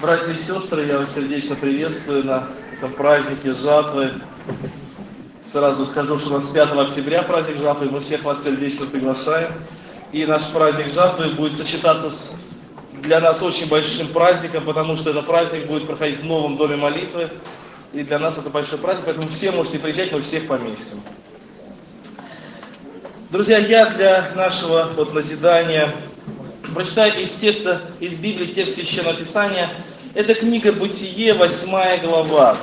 Братья и сестры, я вас сердечно приветствую на этом празднике жатвы. Сразу скажу, что у нас 5 октября праздник жатвы, мы всех вас сердечно приглашаем. И наш праздник жатвы будет сочетаться с для нас очень большим праздником, потому что этот праздник будет проходить в новом доме молитвы. И для нас это большой праздник, поэтому все можете приезжать, мы всех поместим. Друзья, я для нашего назидания прочитаю из текста, из Библии, текст Священного Писания. Это книга Бытие, 8 глава,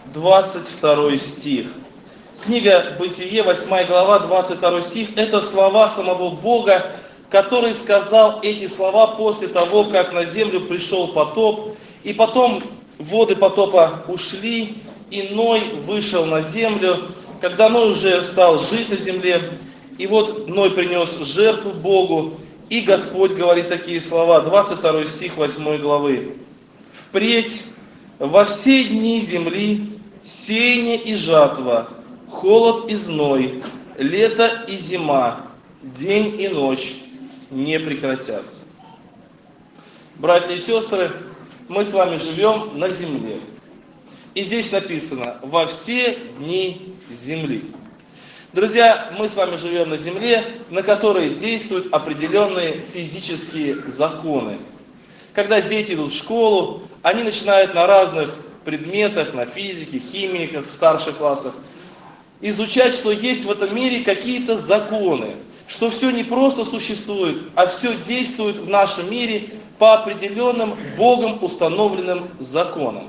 22 стих. Книга Бытие, 8 глава, 22 стих. Это слова самого Бога, который сказал эти слова после того, как на землю пришел потоп. И потом воды потопа ушли, и Ной вышел на землю. Когда Ной уже стал жить на земле, и вот Ной принес жертву Богу, и Господь говорит такие слова, 22 стих 8 главы. «Впредь во все дни земли сеяние и жатва, холод и зной, лето и зима, день и ночь не прекратятся». Братья и сестры, мы с вами живем на земле. И здесь написано «во все дни земли». Друзья, мы с вами живем на земле, на которой действуют определенные физические законы. Когда дети идут в школу, они начинают на разных предметах, на физике, химии, в старших классах, изучать, что есть в этом мире какие-то законы, что все не просто существует, а все действует в нашем мире по определенным Богом установленным законам.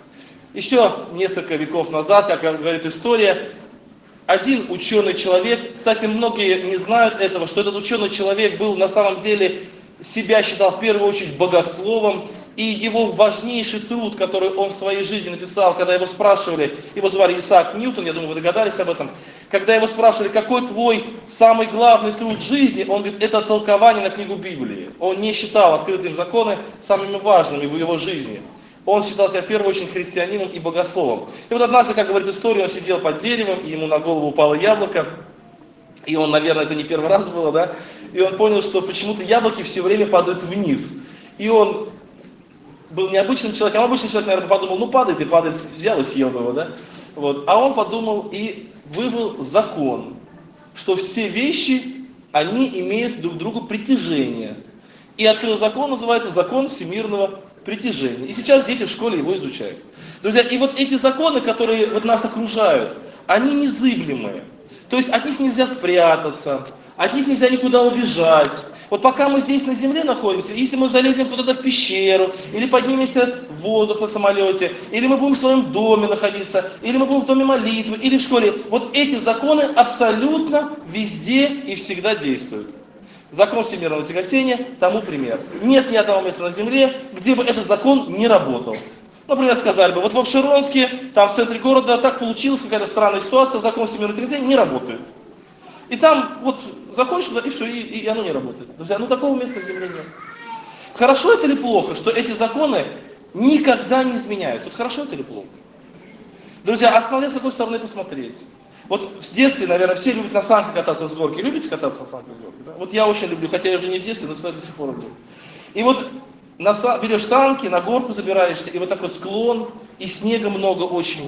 Еще несколько веков назад, как говорит история, один ученый человек, кстати, многие не знают этого, что этот ученый человек был на самом деле, себя считал в первую очередь богословом, и его важнейший труд, который он в своей жизни написал, когда его спрашивали, его звали Исаак Ньютон, я думаю, вы догадались об этом, когда его спрашивали, какой твой самый главный труд жизни, он говорит, это толкование на книгу Библии. Он не считал открытым законы самыми важными в его жизни. Он считал себя в первую очередь христианином и богословом. И вот однажды, как говорит история, он сидел под деревом, и ему на голову упало яблоко. И он, наверное, это не первый раз было, да? И он понял, что почему-то яблоки все время падают вниз. И он был необычным человеком, а обычный человек, наверное, подумал, ну падает и падает, взял и съел его, да? Вот. А он подумал и вывел закон, что все вещи, они имеют друг к другу притяжение. И открыл закон, называется закон всемирного притяжения. И сейчас дети в школе его изучают. Друзья, и вот эти законы, которые нас окружают, они незыблемые. То есть от них нельзя спрятаться, от них нельзя никуда убежать. Вот пока мы здесь на земле находимся, если мы залезем куда-то в пещеру, или поднимемся в воздух на самолете, или мы будем в своем доме находиться, или мы будем в доме молитвы, или в школе, вот эти законы абсолютно везде и всегда действуют. Закон всемирного тяготения тому пример. Нет ни одного места на земле, где бы этот закон не работал. Например, сказали бы, вот в Обширонске, там в центре города, так получилась какая-то странная ситуация, закон всемирного тяготения не работает. И там вот заходишь туда, и все, и оно не работает. Друзья, такого места на земле нет. Хорошо это или плохо, что эти законы никогда не изменяются? Вот хорошо это или плохо? Друзья, смотря с какой стороны посмотреть. Вот в детстве, наверное, все любят на санках кататься с горки. Любите кататься на санках с горки? Да? Вот я очень люблю, хотя я уже не в детстве, но до сих пор люблю. И вот берешь санки, на горку забираешься, и вот такой склон, и снега много очень.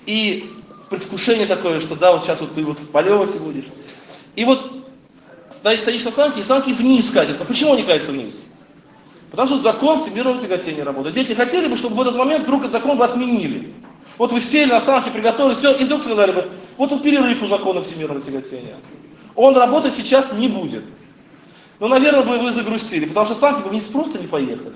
И предвкушение такое, что да, вот сейчас вот ты вот в полете будешь. И вот садишься на санки, и санки вниз катятся. Почему они катятся вниз? Потому что закон всемирного тяготения работает. Дети хотели бы, чтобы в этот момент вдруг этот закон бы отменили. Вот вы сели на санки, приготовили, все, и вдруг сказали бы, вот тут перерыв у закона всемирного тяготения. Он работать сейчас не будет. Но, наверное, бы вы загрустили, потому что санки бы вниз просто не поехали.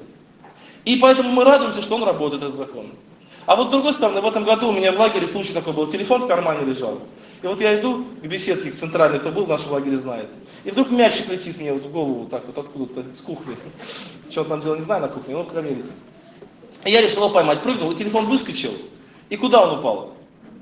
И поэтому мы радуемся, что он работает, этот закон. А вот с другой стороны, в этом году у меня в лагере случай такой был, телефон в кармане лежал. И вот я иду к беседке, к центральной, кто был в нашем лагере, знает. И вдруг мячик летит мне вот в голову, вот так вот откуда-то, с кухни. Что он там делал, не знаю, на кухне, но ко мне летит. И я решил его поймать, прыгнул, и телефон выскочил. И куда он упал?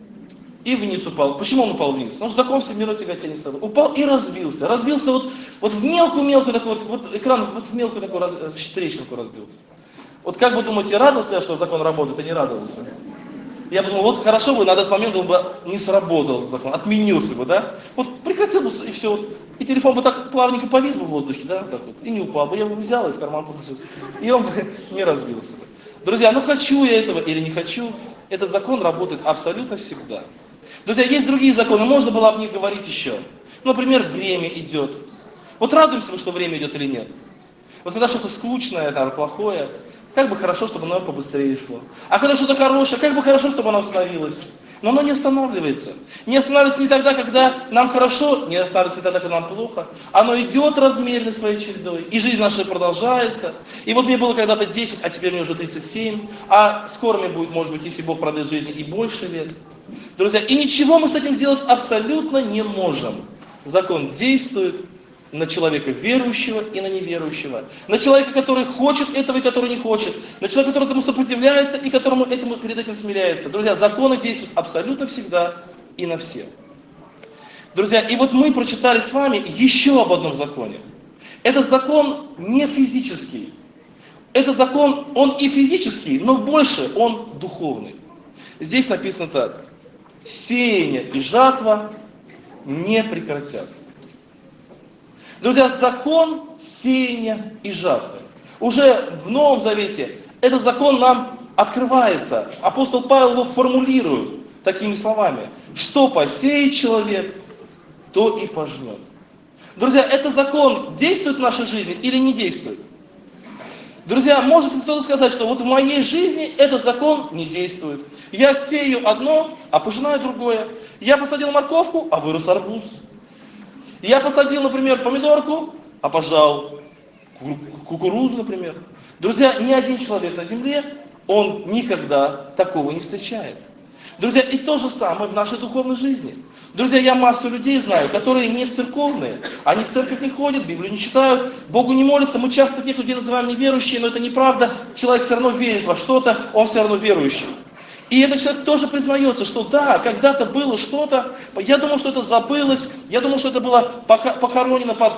И вниз упал. Почему он упал вниз? Потому что закон всемирного тяготения стал. Упал и разбился. Разбился вот в мелкую-мелкую такую, вот экран вот в мелкую такую трещинку разбился. Вот как вы думаете, радовался я, что закон работает, а не радовался? Я подумал, вот хорошо бы на этот момент он бы не сработал этот закон, отменился бы, да? Вот прекратил бы и все. Вот. И телефон бы так плавненько повис бы в воздухе, да, так вот, и не упал бы. Я бы взял и в карман положил. И он бы не разбился бы. Друзья, ну хочу я этого или не хочу, этот закон работает абсолютно всегда. Друзья, есть другие законы, можно было об них говорить еще. Например, время идет. Вот радуемся мы, что время идет или нет. Вот когда что-то скучное, там, плохое, как бы хорошо, чтобы оно побыстрее шло. А когда что-то хорошее, как бы хорошо, чтобы оно остановилось. Но оно не останавливается. Не останавливается не тогда, когда нам хорошо, не останавливается не тогда, когда нам плохо. Оно идет размеренно своей чередой. И жизнь наша продолжается. И вот мне было когда-то 10, а теперь мне уже 37. А скоро мне будет, может быть, если Бог продлит жизнь, и больше лет. Друзья, и ничего мы с этим сделать абсолютно не можем. Закон действует на человека верующего и на неверующего. На человека, который хочет этого и который не хочет. На человека, который этому сопротивляется и которому перед этим смиряется. Друзья, законы действуют абсолютно всегда и на всех. Друзья, и вот мы прочитали с вами еще об одном законе. Этот закон не физический. Этот закон, он и физический, но больше он духовный. Здесь написано так. Сеяние и жатва не прекратятся. Друзья, закон сеяния и жатвы. Уже в Новом Завете этот закон нам открывается. Апостол Павел его формулирует такими словами. Что посеет человек, то и пожнет. Друзья, этот закон действует в нашей жизни или не действует? Друзья, может кто-то сказать, что вот в моей жизни этот закон не действует. Я сею одно, а пожинаю другое. Я посадил морковку, а вырос арбуз. Я посадил, например, помидорку, а пожал кукурузу, например. Друзья, ни один человек на земле, он никогда такого не встречает. Друзья, и то же самое в нашей духовной жизни. Друзья, я массу людей знаю, которые не в церковные, они в церковь не ходят, Библию не читают, Богу не молятся. Мы часто таких людей называем неверующие, но это неправда. Человек все равно верит во что-то, он все равно верующий. И этот человек тоже признается, что да, когда-то было что-то, я думал, что это забылось, я думал, что это было похоронено под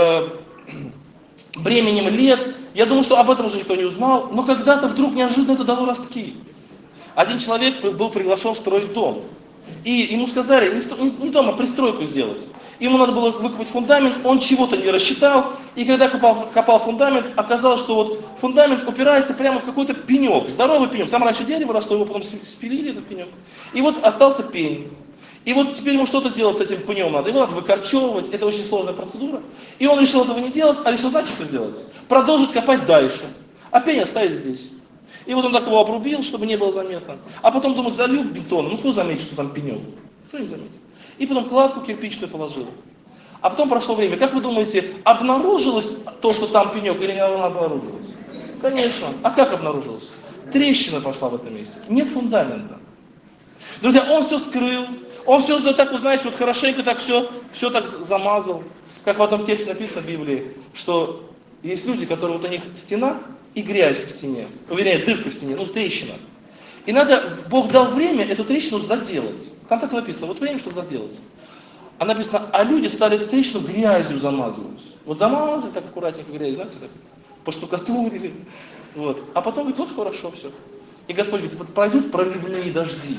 бременем лет, я думал, что об этом уже никто не узнал, но когда-то вдруг неожиданно это дало ростки. Один человек был приглашен строить дом, и ему сказали, не дом, а пристройку сделать. Ему надо было выкопать фундамент, он чего-то не рассчитал, и когда копал фундамент, оказалось, что вот фундамент упирается прямо в какой-то пенек, здоровый пенек. Там раньше дерево росло, его потом спилили, этот пенек. И вот остался пень. И вот теперь ему что-то делать с этим пнем надо. Его надо выкорчевывать, это очень сложная процедура. И он решил этого не делать, а решил, знаете, что сделать? Продолжить копать дальше. А пень оставить здесь. И вот он так его обрубил, чтобы не было заметно. А потом думает, залью бетоном, ну кто заметит, что там пенек? Кто не заметит? И потом кладку кирпичную положил. А потом прошло время. Как вы думаете, обнаружилось то, что там пенек, или не обнаружилось? Конечно. А как обнаружилось? Трещина пошла в этом месте. Нет фундамента. Друзья, он все скрыл. Он все так, вы знаете, вот хорошенько так все так замазал. Как в одном тексте написано в Библии, что есть люди, которые вот у них стена и грязь в стене. Вернее, дырка в стене, ну трещина. И надо, Бог дал время эту трещину заделать. Там так написано, вот время, чтобы заделать. А написано, а люди стали эту трещину грязью замазывать. Вот замазали так аккуратненько грязью, знаете, так поштукатурили. Вот. А потом говорит, вот хорошо все. И Господь говорит, вот пройдут проливные дожди.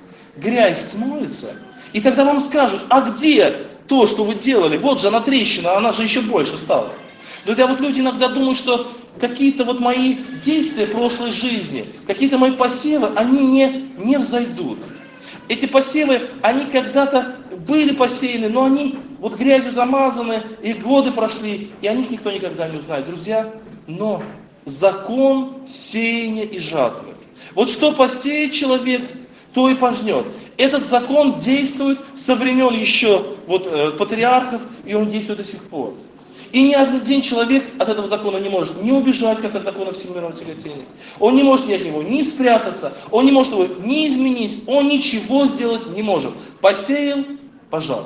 Грязь смоется, и тогда вам скажут, а где то, что вы делали? Вот же она трещина, она же еще больше стала. Друзья, вот люди иногда думают, что какие-то вот мои действия прошлой жизни, какие-то мои посевы, они не взойдут. Эти посевы, они когда-то были посеяны, но они вот грязью замазаны, и годы прошли, и о них никто никогда не узнает. Друзья, но закон сеяния и жатвы. Вот что посеет человек, то и пожнет. Этот закон действует со времен еще патриархов, и он действует до сих пор. И ни один человек от этого закона не может ни убежать, как от закона всемирного тяготения. Он не может от него ни спрятаться, он не может его ни изменить, он ничего сделать не может. Посеял, пожал.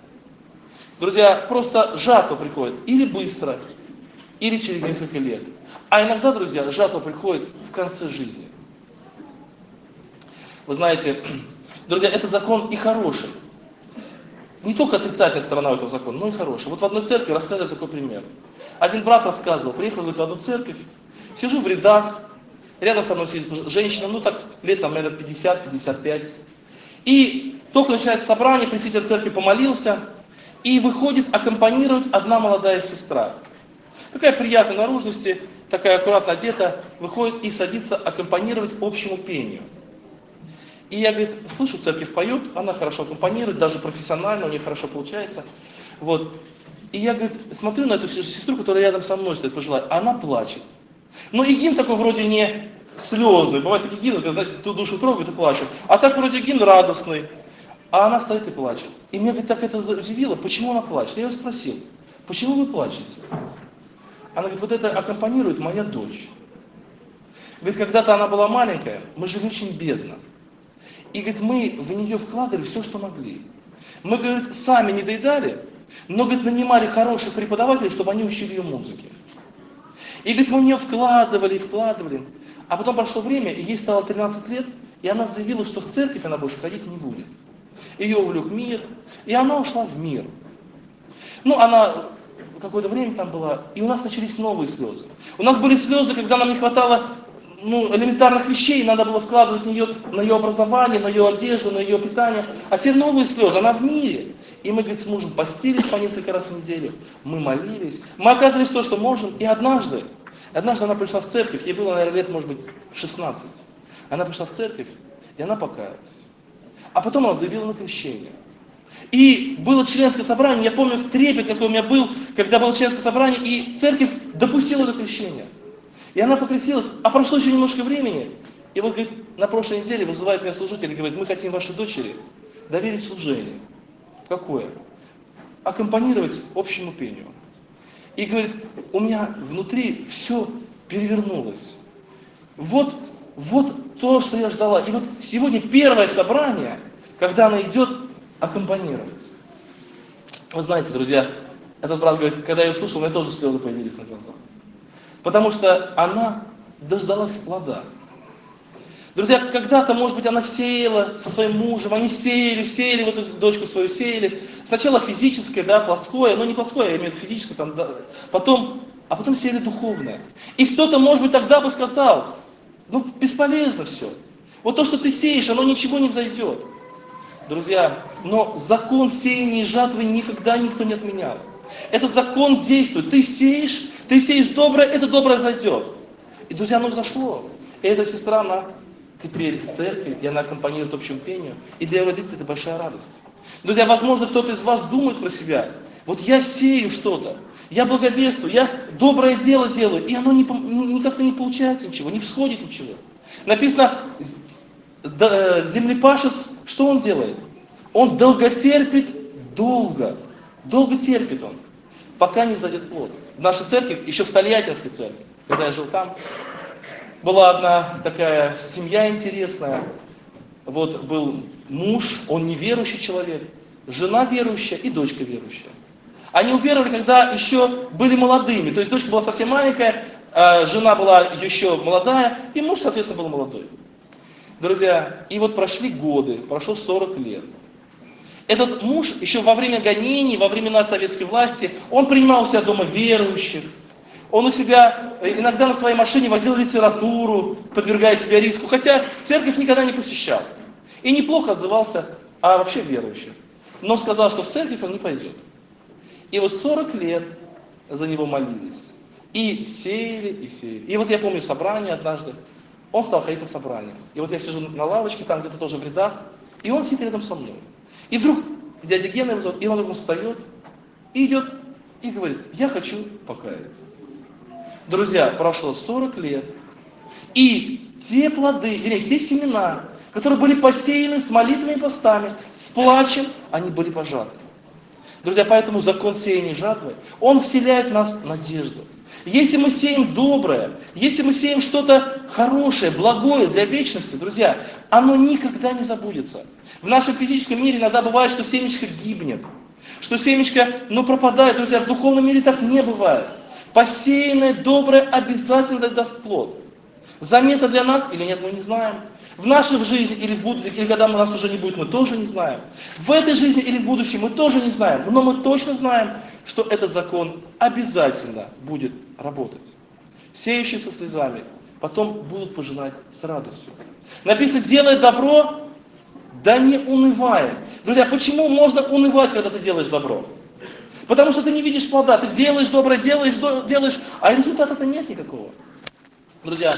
Друзья, просто жатва приходит или быстро, или через несколько лет. А иногда, друзья, жатва приходит в конце жизни. Вы знаете, друзья, это закон и хороший. Не только отрицательная сторона этого закона, но и хорошая. Вот в одной церкви рассказывали такой пример. Один брат рассказывал, приехал, говорит, в одну церковь, сижу в рядах, рядом со мной сидит женщина, ну так лет, там, наверное, 50-55. И только начинается собрание, пресвитер церкви помолился, и выходит аккомпанировать одна молодая сестра. Такая приятной наружности, такая аккуратно одета, выходит и садится аккомпанировать общему пению. И я, говорит, слышу, церковь поет, она хорошо аккомпанирует, даже профессионально, у нее хорошо получается. Вот. И я, говорит, смотрю на эту сестру, которая рядом со мной стоит, пожилая, она плачет. Но и гимн такой вроде не слезный, бывает такие гимны, когда, значит, ту душу трогают и плачут. А так вроде гимн радостный, а она стоит и плачет. И меня, говорит, так это удивило, почему она плачет. Я ее спросил, почему вы плачете? Она говорит, вот это аккомпанирует моя дочь. Говорит, когда-то она была маленькая, мы жили очень бедно. И, говорит, мы в нее вкладывали все, что могли. Мы, говорит, сами не доедали, но, говорит, нанимали хороших преподавателей, чтобы они учили ее музыке. И, говорит, мы в нее вкладывали. А потом прошло время, и ей стало 13 лет, и она заявила, что в церковь она больше ходить не будет. Ее увлек мир, и она ушла в мир. Ну, она какое-то время там была, и у нас начались новые слезы. У нас были слезы, когда нам не хватало элементарных вещей, надо было вкладывать на ее образование, на ее одежду, на ее питание. А теперь новые слезы, она в мире. И мы, говорит, с мужем постились по несколько раз в неделю, мы молились, мы оказывались то, что можем. И однажды она пришла в церковь, ей было, наверное, лет, может быть, 16. Она пришла в церковь, и она покаялась. А потом она заявила на крещение. И было членское собрание, я помню трепет, какой у меня был, когда было членское собрание, и церковь допустила до крещения. И она покрестилась, а прошло еще немножко времени. И вот, говорит, на прошлой неделе вызывает меня служитель и говорит, мы хотим вашей дочери доверить служение. Какое? Аккомпанировать общему пению. И говорит, у меня внутри все перевернулось. Вот то, что я ждала. И вот сегодня первое собрание, когда она идет аккомпанировать. Вы знаете, друзья, этот брат говорит, когда я услышал, у меня тоже слезы появились на глазах. Потому что она дождалась плода. Друзья, когда-то, может быть, она сеяла со своим мужем, они сеяли, вот эту дочку свою сеяли. Сначала физическое, да, плотское, но не плотское, я имею в виду физическое, там, да, потом сеяли духовное. И кто-то, может быть, тогда бы сказал, бесполезно все. Вот то, что ты сеешь, оно ничего не взойдет. Друзья, но закон сеяния и жатвы никогда никто не отменял. Этот закон действует. Ты сеешь доброе, это доброе зайдет. И, друзья, оно взошло. И эта сестра, она теперь в церкви, и она аккомпанирует общему пению. И для родителей это большая радость. Друзья, возможно, кто-то из вас думает про себя. Вот я сею что-то, я благовествую, я доброе дело делаю, и оно никак-то не получается ничего, не всходит ничего. Написано, землепашец, что он делает? Он долготерпит, долго терпит он, пока не взойдет плод. В нашей церкви, еще в Тольяттинской церкви, когда я жил там, была одна такая семья интересная. Вот был муж, он неверующий человек, жена верующая и дочка верующая. Они уверовали, когда еще были молодыми. То есть дочка была совсем маленькая, жена была еще молодая, и муж, соответственно, был молодой. Друзья, и вот прошли годы, прошло 40 лет. Этот муж еще во время гонений, во времена советской власти, он принимал у себя дома верующих. Он у себя иногда на своей машине возил литературу, подвергая себя риску, хотя в церковь никогда не посещал. И неплохо отзывался о вообще верующих. Но сказал, что в церковь он не пойдет. И вот 40 лет за него молились. И сеяли. И вот я помню собрание однажды. Он стал ходить на собрание. И вот я сижу на лавочке, там где-то тоже в рядах, и он сидит рядом со мной. И вдруг дядя Гена его зовут, и он вдруг встает, и идет, и говорит, я хочу покаяться. Друзья, прошло 40 лет, и те плоды, те семена, которые были посеяны с молитвами и постами, с плачем, они были пожаты. Друзья, поэтому закон сеяния и жатвы, он вселяет в нас надежду. Если мы сеем доброе, если мы сеем что-то хорошее, благое для вечности, друзья, оно никогда не забудется. В нашем физическом мире иногда бывает, что семечко гибнет, что семечко, пропадает. Друзья, в духовном мире так не бывает. Посеянное доброе обязательно даст плод. Заметно для нас или нет, мы не знаем. В нашей жизни или в будущем, или когда нас уже не будет, мы тоже не знаем. В этой жизни или в будущем мы тоже не знаем. Но мы точно знаем, что этот закон обязательно будет работать. Сеющий со слезами потом будут пожинать с радостью. Написано, делай добро, да не унывай. Друзья, почему можно унывать, когда ты делаешь добро? Потому что ты не видишь плода, ты делаешь доброе, делаешь, а результата-то нет никакого. Друзья,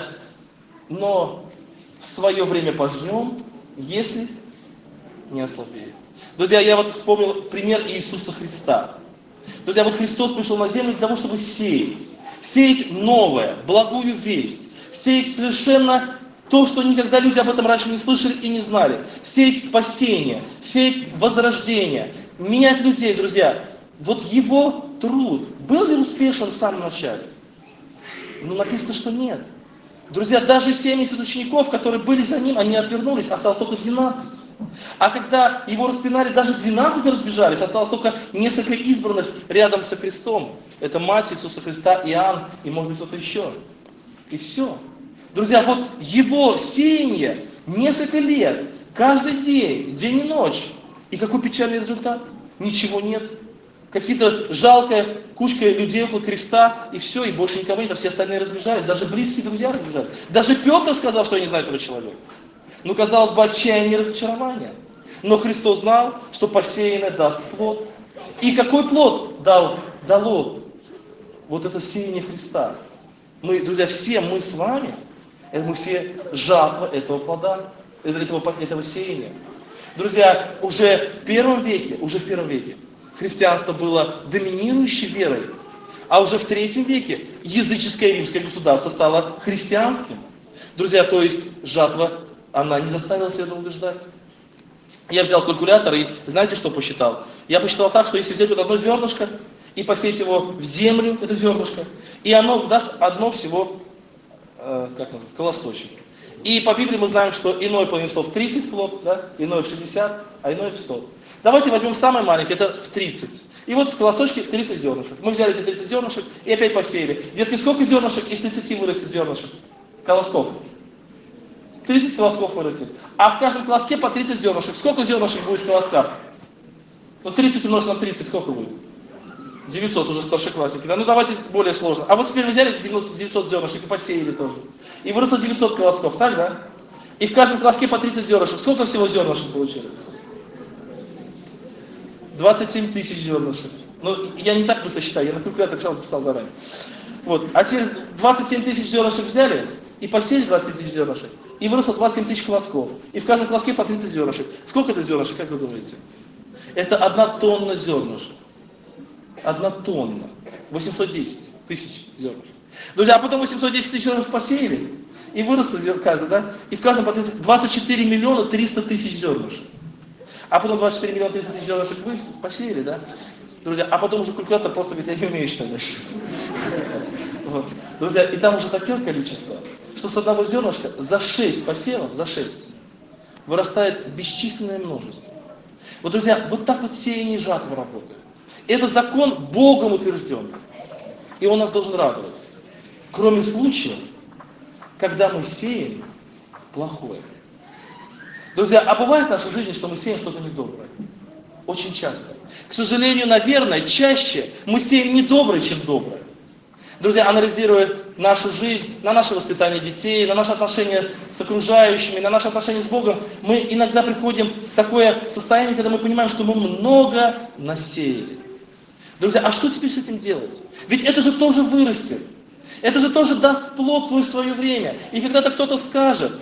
но в свое время пожнем, если не ослабеем. Друзья, я вот вспомнил пример Иисуса Христа. Друзья, вот Христос пришел на землю для того, чтобы сеять новое, благую весть, сеять совершенно то, что никогда люди об этом раньше не слышали и не знали, сеять спасение, сеять возрождение, менять людей, друзья. Вот его труд был ли успешен в самом начале? Ну, написано, что нет. Друзья, даже 70 учеников, которые были за ним, они отвернулись, осталось только 12. А когда его распинали, даже 12 разбежались, осталось только несколько избранных рядом со крестом. Это мать Иисуса Христа, Иоанн и, может быть, кто-то еще. И все. Друзья, вот его сеяние несколько лет, каждый день, день и ночь. И какой печальный результат? Ничего нет. Какие-то жалкая кучка людей около креста, и все, и больше никого нет, а все остальные разбежались. Даже близкие друзья разбежались. Даже Петр сказал, что я не знаю этого человека. Ну, казалось бы, отчаяние и разочарование. Но Христос знал, что посеянное даст плод. И какой плод дало вот это сеяние Христа? Мы, друзья, все мы с вами, мы все жатва этого плода, этого сеяния. Друзья, уже в первом веке, христианство было доминирующей верой, а уже в третьем веке языческое римское государство стало христианским. Друзья, то есть жатва, она не заставила себя долго ждать. Я взял калькулятор и знаете, что посчитал? Я посчитал так, что если взять вот одно зернышко и посеять его в землю, это зернышко, и оно даст одно всего, колосочек. И по Библии мы знаем, что иное принесло в 30 плод, да? Иное в 60, а иное в 100. Давайте возьмем самое маленькое, это в 30. И вот в колосочке 30 зернышек. Мы взяли эти 30 зернышек и опять посеяли. Детки, сколько зернышек из 30 вырастет зернышек? Колосков. 30 колосков вырастет. А в каждом колоске по 30 зернышек. Сколько зернышек будет в колосках? Ну 30 умножить на 30, сколько будет? 900 уже старшеклассники. Да? Ну давайте более сложно. А вот теперь вы взяли 900 зернышек и посеяли тоже. И выросло 900 колосков, так, да? И в каждом колоске по 30 зернышек. Сколько всего зернышек получилось? 27 тысяч зернышек. Ну, я не так быстро считаю, я на калькулятор сначала записал заранее. Вот. А теперь 27 тысяч зернышек взяли и посеяли 27 тысяч зернышек. И выросло 27 тысяч колосков. И в каждом колоске по 30 зернышек. Сколько это зернышек, как вы думаете? Это 1 тонна зернышек. 1 тонна. 810 тысяч зернышек. Друзья, а потом 810 тысяч зернышек посеяли. И выросло каждый, да? И в каждом по 30, 24 миллиона 300 тысяч зернышек. А потом 24 миллиона 300 тысяч зернышек вы посеяли, да? Друзья, а потом уже калькулятор просто говорит, я не умею считать дальше. Вот. Друзья, и там уже такое количество, что с одного зернышка за 6 посевов, за 6, вырастает бесчисленное множество. Вот, друзья, вот так вот сеяние и жатва работает. Это закон Богом утвержденный. И он нас должен радовать. Кроме случаев, когда мы сеем плохое. Друзья, а бывает в нашей жизни, что мы сеем что-то недоброе? Очень часто. К сожалению, наверное, чаще мы сеем недоброе, чем доброе. Друзья, анализируя нашу жизнь, на наше воспитание детей, на наши отношения с окружающими, на наши отношения с Богом, мы иногда приходим в такое состояние, когда мы понимаем, что мы много насеяли. Друзья, а что теперь с этим делать? Ведь это же тоже вырастет. Это же тоже даст плод в свое время. И когда-то кто-то скажет,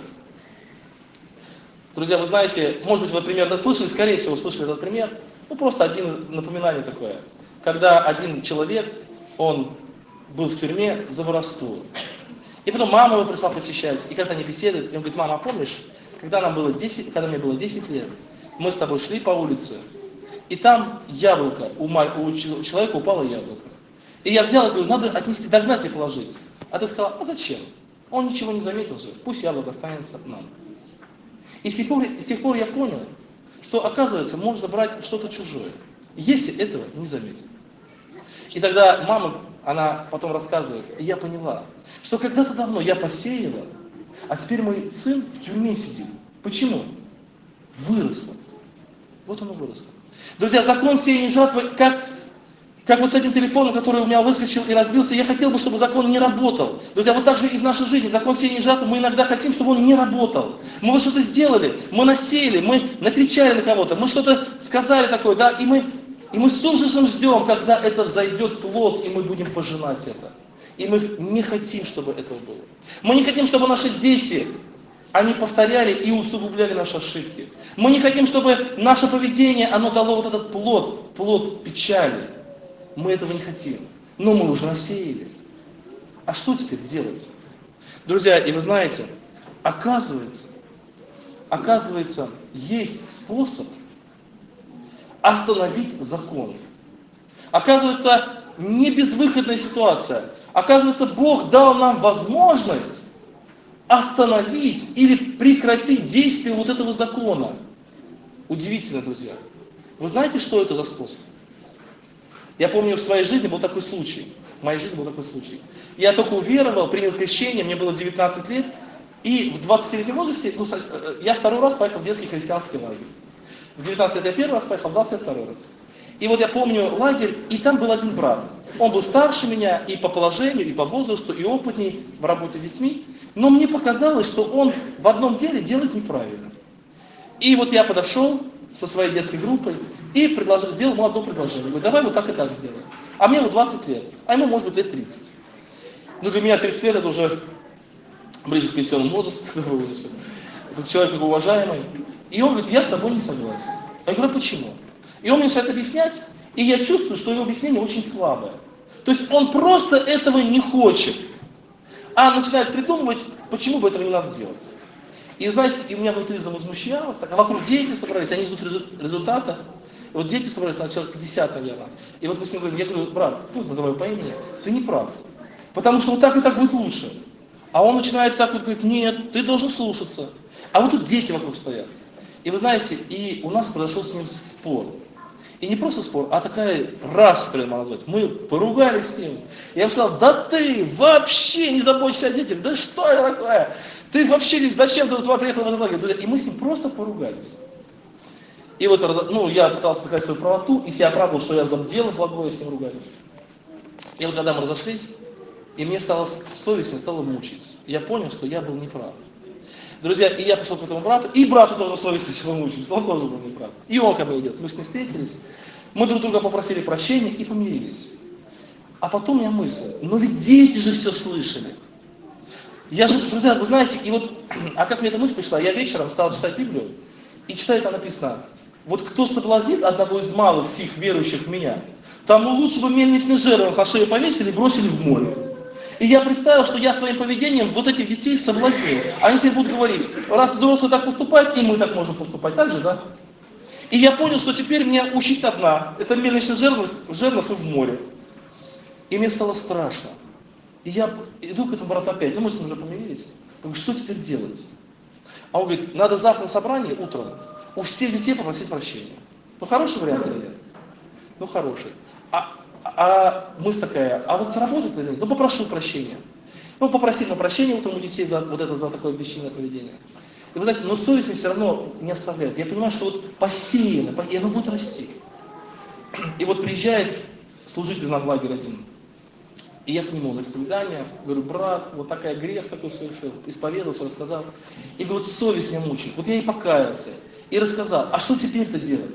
друзья, вы знаете, может быть, вы примерно слышали, скорее всего, слышали этот пример. Ну, просто один напоминание такое. Когда один человек, он был в тюрьме за воровство. И потом мама его пришла посещать. И когда они беседуют, он говорит, мама, а помнишь, когда мне было 10 лет, мы с тобой шли по улице, и там яблоко, у человека упало яблоко. И я взял и говорю, надо отнести, догнать и положить. А ты сказала, а зачем? Он ничего не заметил же, пусть яблоко останется нам. И с тех пор я понял, что, оказывается, можно брать что-то чужое, если этого не заметить. И тогда мама, она потом рассказывает, и я поняла, что когда-то давно я посеяла, а теперь мой сын в тюрьме сидит. Почему? Выросло. Вот оно выросло. Друзья, закон сеяния и жатвы, как Как вот с этим телефоном, который у меня выскочил и разбился, я хотел бы, чтобы закон не работал. Друзья, вот так же и в нашей жизни. Закон сеяния и жатвы, мы иногда хотим, чтобы он не работал. Мы вот что-то сделали, мы насеяли, мы накричали на кого-то, мы что-то сказали такое, да, и мы с ужасом ждем, когда это взойдет плод, и мы будем пожинать это. И мы не хотим, чтобы этого было. Мы не хотим, чтобы наши дети, они повторяли и усугубляли наши ошибки. Мы не хотим, чтобы наше поведение, оно дало вот этот плод печали. Мы этого не хотим. Но мы уже насеяли. А что теперь делать? Друзья, и вы знаете, оказывается, есть способ остановить закон. Оказывается, не безвыходная ситуация. Оказывается, Бог дал нам возможность остановить или прекратить действие вот этого закона. Удивительно, друзья. Вы знаете, что это за способ? Я помню, в своей жизни был такой случай. В моей жизни был такой случай. Я только уверовал, принял крещение, мне было 19 лет. И в 20-летнем возрасте, я второй раз поехал в детский христианский лагерь. В 19 лет я первый раз поехал, в 20 лет второй раз. И вот я помню лагерь, и там был один брат. Он был старше меня и по положению, и по возрасту, и опытней в работе с детьми. Но мне показалось, что он в одном деле делает неправильно. И вот я подошел со своей детской группой и сделал ему одно предложение. Говорю, давай вот так и так сделаем. А мне вот 20 лет, а ему может быть лет 30. Ну для меня 30 лет это уже ближе к пенсионному возрасту. Как человек уважаемый. И он говорит, я с тобой не согласен. Я говорю, а почему? И он мне начинает объяснять, и я чувствую, что его объяснение очень слабое. То есть он просто этого не хочет, а начинает придумывать, почему бы этого не надо делать. И знаете, и у меня внутри завозмущалось, так, а вокруг дети собрались, они ждут результата. И вот дети собрались, человек 50, наверное. И вот мы с ним говорим, я говорю, брат, называю по имени, ты не прав. Потому что вот так и так будет лучше. А он начинает так вот говорить, нет, ты должен слушаться. А вот тут дети вокруг стоят. И вы знаете, и у нас произошел с ним спор. И не просто спор, а такая распря, можно назвать. Мы поругались с ним. Я ему сказал, да ты вообще не заботишься о детях, да что это такое? Ты вообще здесь зачем ты вот приехал в этот лагерь? И мы с ним просто поругались. И вот я пытался доказать свою правоту, и себя оправдывал, что я дело благое, с ним ругаюсь. И вот когда мы разошлись, и мне стало совесть, мне стало мучить. Я понял, что я был неправ. Друзья, и я пошел к этому брату, и брату тоже совесть начала мучить, что он тоже был неправ. И он ко мне идет, мы с ним встретились, мы друг друга попросили прощения и помирились. А потом у меня мысль, но ведь дети же все слышали. Я же, друзья, вы знаете, и вот, а как мне эта мысль пришла, я вечером стал читать Библию, и читаю, там написано, вот кто соблазнит одного из малых сих верующих в меня, тому лучше бы мельничный жернов на шею повесили и бросили в море. И я представил, что я своим поведением вот этих детей соблазнил. Они себе будут говорить, раз взрослые так поступают, и мы так можем поступать. Так же, да? И я понял, что теперь мне участь одна. Это мельничный жернов и в море. И мне стало страшно. И я иду к этому брату опять. Мы с ним уже помирились. Я говорю, что теперь делать? А он говорит, надо завтра на собрании утром у всех детей попросить прощения. Ну, хороший вариант или нет? Ну, хороший. А мысль такая, а вот сработает или нет? Ну, попрошу прощения. Ну, попросил на прощение утром у детей за такое бесчинное поведение. И вы знаете, но совесть мне все равно не оставляет. Я понимаю, что вот посеяно, и оно будет расти. И вот приезжает служитель на лагерь один. И я к нему на исповедание, говорю, брат, вот такой грех такой совершил. Исповедовался, рассказал. И говорю, вот совесть меня мучает. Вот я и покаялся. И рассказал, а что теперь-то делать?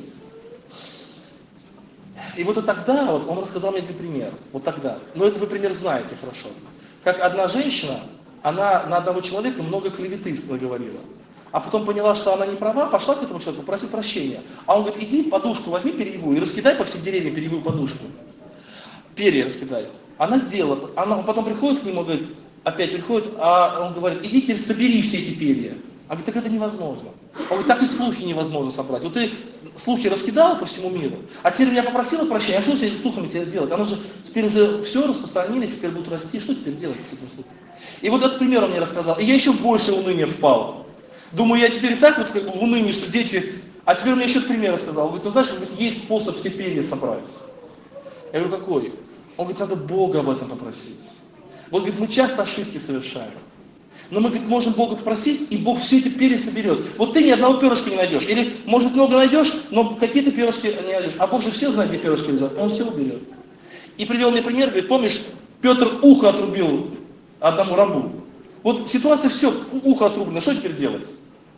И вот тогда он рассказал мне один пример. Вот тогда. Но этот вы пример знаете хорошо. Как одна женщина, она на одного человека много клеветы наговорила. А потом поняла, что она не права, пошла к этому человеку, попросила прощения. А он говорит, иди подушку возьми перьевую и раскидай по всей деревне перьевую подушку. Перья раскидай. Она сделала. Она потом приходит к нему, говорит, опять приходит, а он говорит, иди теперь собери все эти перья. А говорит, так это невозможно. Он говорит, так и слухи невозможно собрать. Вот ты слухи раскидала по всему миру, а теперь меня попросила прощения, а что с этими слухами теперь делать? Оно же теперь уже все распространились, теперь будут расти, что теперь делать с этим слухом? И вот этот пример он мне рассказал, и я еще в большее уныние впал. Думаю, я теперь и так вот как бы в унынии, что дети... А теперь он мне еще этот пример рассказал. Он говорит, ну знаешь, есть способ все перья собрать. Я говорю, какой? Он говорит, надо Бога об этом попросить. Вот, говорит, мы часто ошибки совершаем. Но мы, говорит, можем Бога попросить, и Бог все эти перья соберет. Вот ты ни одного перышка не найдешь. Или, может быть, много найдешь, но какие-то перышки не найдешь. А Бог же все знает, где перышки лежат. Он все уберет. И привел мне пример, говорит, помнишь, Петр ухо отрубил одному рабу. Вот ситуация все, ухо отрублено, что теперь делать?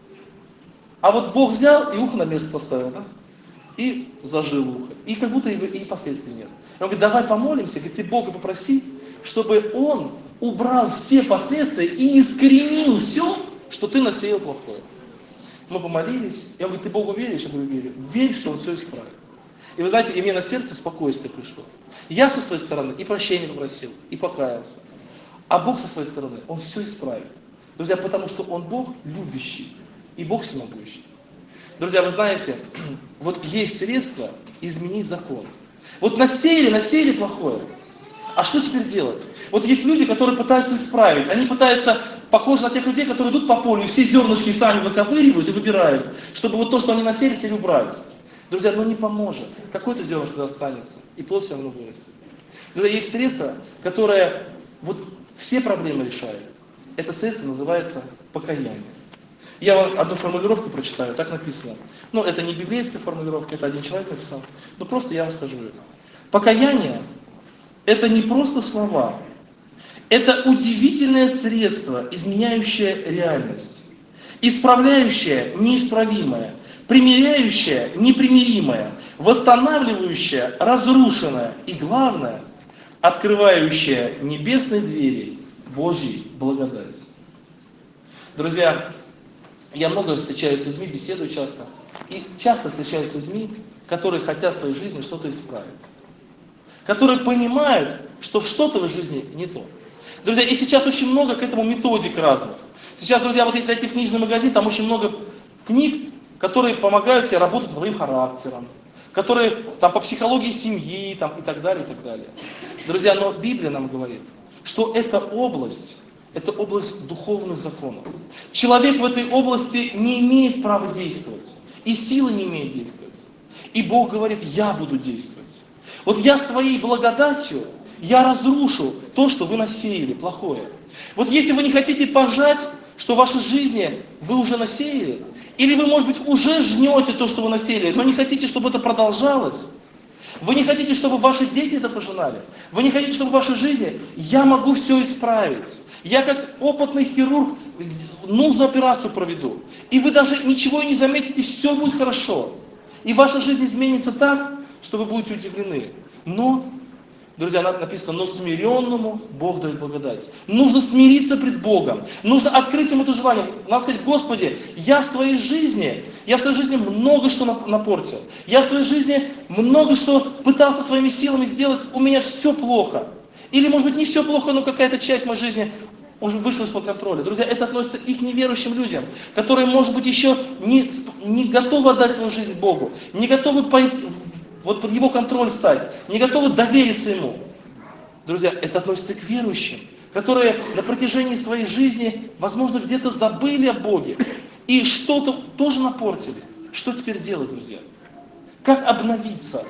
А вот Бог взял и ухо на место поставил, да? И зажил ухо. И как будто и последствий нет. И он говорит, давай помолимся, говорит, ты Бога попроси, чтобы Он убрал все последствия и искоренил все, что ты насеял плохое. Мы помолились, и он говорит, ты Богу веришь? Я говорю, верю. Верь, что Он все исправит. И вы знаете, и мне на сердце спокойствие пришло. Я со своей стороны и прощения попросил, и покаялся. А Бог со своей стороны, Он все исправит. Друзья, потому что Он Бог любящий и Бог всемогущий. Друзья, вы знаете, вот есть средства изменить закон. Вот насеяли плохое. А что теперь делать? Вот есть люди, которые пытаются исправить. Они пытаются, похожи на тех людей, которые идут по полю, и все зернышки сами выковыривают и выбирают, чтобы вот то, что они насеяли, теперь убрать. Друзья, оно не поможет. Какое-то зернышко останется, и плод все равно вырастет. Друзья, есть средство, которое вот все проблемы решает. Это средство называется покаяние. Я вам одну формулировку прочитаю, так написано. Ну, это не библейская формулировка, это один человек написал. Но просто я вам скажу это. Покаяние – это не просто слова. Это удивительное средство, изменяющее реальность. Исправляющее неисправимое. Примиряющее непримиримое. Восстанавливающее разрушенное. И главное, открывающее небесные двери Божьей благодати. Друзья, я много встречаюсь с людьми, беседую часто. И часто встречаюсь с людьми, которые хотят в своей жизни что-то исправить. Которые понимают, что что-то в их жизни не то. Друзья, и сейчас очень много к этому методик разных. Сейчас, друзья, вот если зайти в книжный магазин, там очень много книг, которые помогают тебе работать над твоим характером, которые там по психологии семьи там, и так далее, и так далее. Друзья, но Библия нам говорит, что это область духовных законов. Человек в этой области не имеет права действовать. И силы не имеет действовать. И Бог говорит, я буду действовать. Вот я своей благодатью, я разрушу то, что вы насеяли, плохое. Вот если вы не хотите пожать, что в вашей жизни вы уже насеяли, или вы, может быть, уже жнете то, что вы насеяли, но не хотите, чтобы это продолжалось, вы не хотите, чтобы ваши дети это пожинали, вы не хотите, чтобы в вашей жизни я могу все исправить. Я как опытный хирург нужную операцию проведу. И вы даже ничего и не заметите, все будет хорошо. И ваша жизнь изменится так, что вы будете удивлены. Но, друзья, написано, но смиренному Бог дает благодать. Нужно смириться пред Богом. Нужно открыть Ему это желание. Надо сказать, Господи, я в своей жизни много что напортил. Я в своей жизни много что пытался своими силами сделать. У меня все плохо. Или, может быть, не все плохо, но какая-то часть моей жизни уже вышла из-под контроля. Друзья, это относится и к неверующим людям, которые, может быть, еще не готовы отдать свою жизнь Богу, не готовы пойти, вот под Его контроль стать, не готовы довериться Ему. Друзья, это относится к верующим, которые на протяжении своей жизни, возможно, где-то забыли о Боге и что-то тоже напортили. Что теперь делать, друзья? Как обновиться?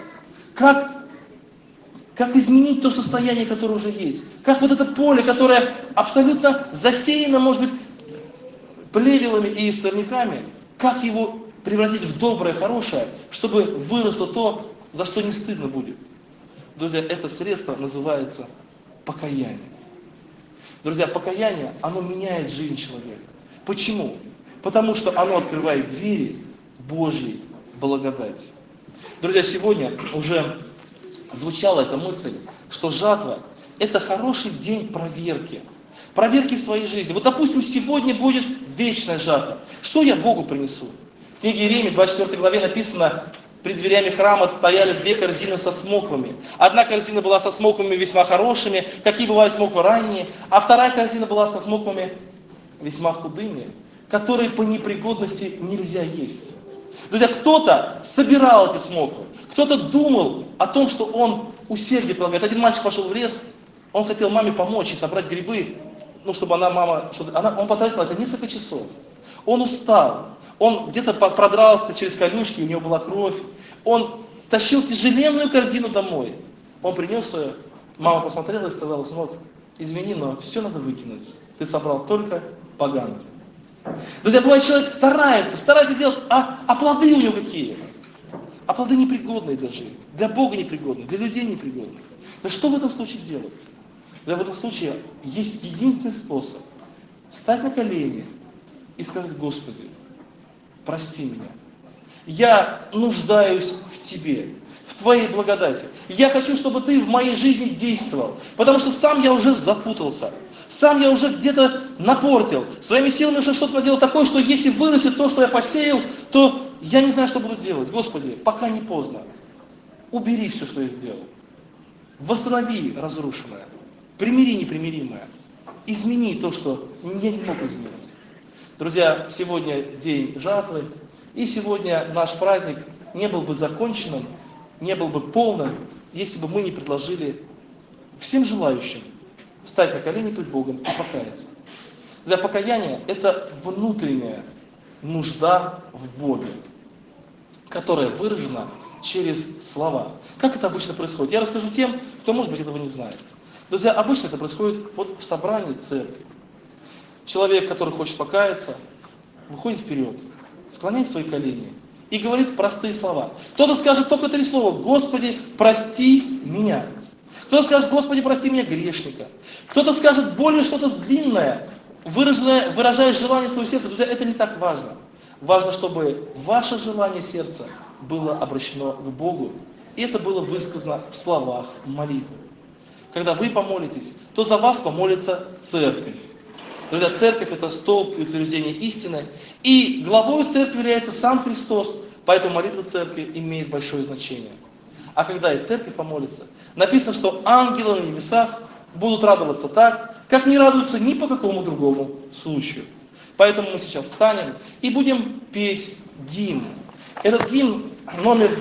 Как изменить то состояние, которое уже есть? Как вот это поле, которое абсолютно засеяно, может быть, плевелами и сорняками, как его превратить в доброе, хорошее, чтобы выросло то, за что не стыдно будет? Друзья, это средство называется покаяние. Друзья, покаяние, оно меняет жизнь человека. Почему? Потому что оно открывает двери Божьей благодати. Друзья, сегодня уже звучала эта мысль, что жатва – это хороший день проверки. Проверки своей жизни. Вот, допустим, сегодня будет вечная жатва. Что я Богу принесу? В книге Иеремии, 24 главе написано, пред дверями храма стояли 2 корзины со смоквами. Одна корзина была со смоквами весьма хорошими, какие бывают смоквы ранние, а вторая корзина была со смоквами весьма худыми, которые по непригодности нельзя есть. Друзья, кто-то собирал эти смоквы, кто-то думал о том, что он усердие прилагает. Один мальчик пошел в лес, он хотел маме помочь и собрать грибы, чтобы он потратил на это несколько часов. Он устал, он где-то продрался через колючки, у него была кровь. Он тащил тяжеленную корзину домой. Он принес ее, мама посмотрела и сказала, сынок, извини, но все надо выкинуть. Ты собрал только поганки. Друзья, бывает, человек старается делать, а плоды у него какие? а плоды непригодные для жизни, для Бога непригодные, для людей непригодные. Но что в этом случае делать? В этом случае есть единственный способ встать на колени и сказать: Господи, прости меня. Я нуждаюсь в Тебе, в Твоей благодати. Я хочу, чтобы Ты в моей жизни действовал, потому что сам я уже запутался. Сам я уже где-то напортил. Своими силами уже что-то наделал такое, что если вырастет то, что я посеял, то я не знаю, что буду делать. Господи, пока не поздно. Убери все, что я сделал. Восстанови разрушенное. Примири непримиримое. Измени то, что я не мог изменить. Друзья, сегодня день жатвы. И сегодня наш праздник не был бы законченным, не был бы полным, если бы мы не предложили всем желающим встать на колени перед Богом и покаяться. Для покаяния это внутренняя нужда в Боге, которая выражена через слова. Как это обычно происходит? Я расскажу тем, кто, может быть, этого не знает. Друзья, обычно это происходит вот в собрании церкви. Человек, который хочет покаяться, выходит вперед, склоняет свои колени и говорит простые слова. Кто-то скажет только 3 слова: Господи, прости меня. Кто-то скажет: Господи, прости меня, грешника. Кто-то скажет более что-то длинное, выражая желание своего сердца. Друзья, это не так важно. Важно, чтобы ваше желание сердца было обращено к Богу, и это было высказано в словах молитвы. Когда вы помолитесь, то за вас помолится церковь. Друзья, церковь — это столб и утверждение истины, и главой церкви является сам Христос, поэтому молитва церкви имеет большое значение. А когда и церковь помолится, написано, что ангелы на небесах будут радоваться так, как не радуются ни по какому другому случаю. Поэтому мы сейчас встанем и будем петь гимн. Этот гимн номер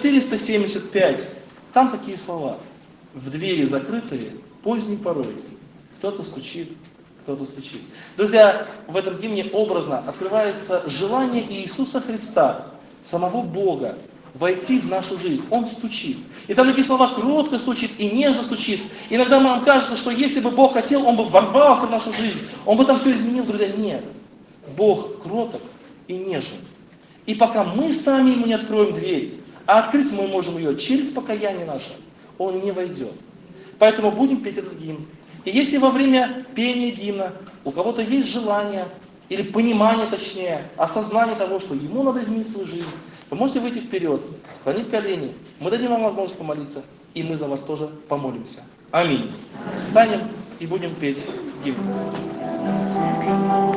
475. Там такие слова: в двери закрытые поздней порой кто-то стучит, кто-то стучит. Друзья, в этом гимне образно открывается желание Иисуса Христа, самого Бога, войти в нашу жизнь. Он стучит. И там такие слова: кротко стучит и нежно стучит. Иногда нам кажется, что если бы Бог хотел, Он бы ворвался в нашу жизнь, Он бы там все изменил. Друзья, нет. Бог кроток и нежен. И пока мы сами Ему не откроем дверь, а открыть мы можем ее через покаяние наше, Он не войдет. Поэтому будем петь этот гимн. И если во время пения гимна у кого-то есть желание, или понимание точнее, осознание того, что ему надо изменить свою жизнь, вы можете выйти вперед, склонить колени, мы дадим вам возможность помолиться, и мы за вас тоже помолимся. Аминь. Встанем и будем петь гимн.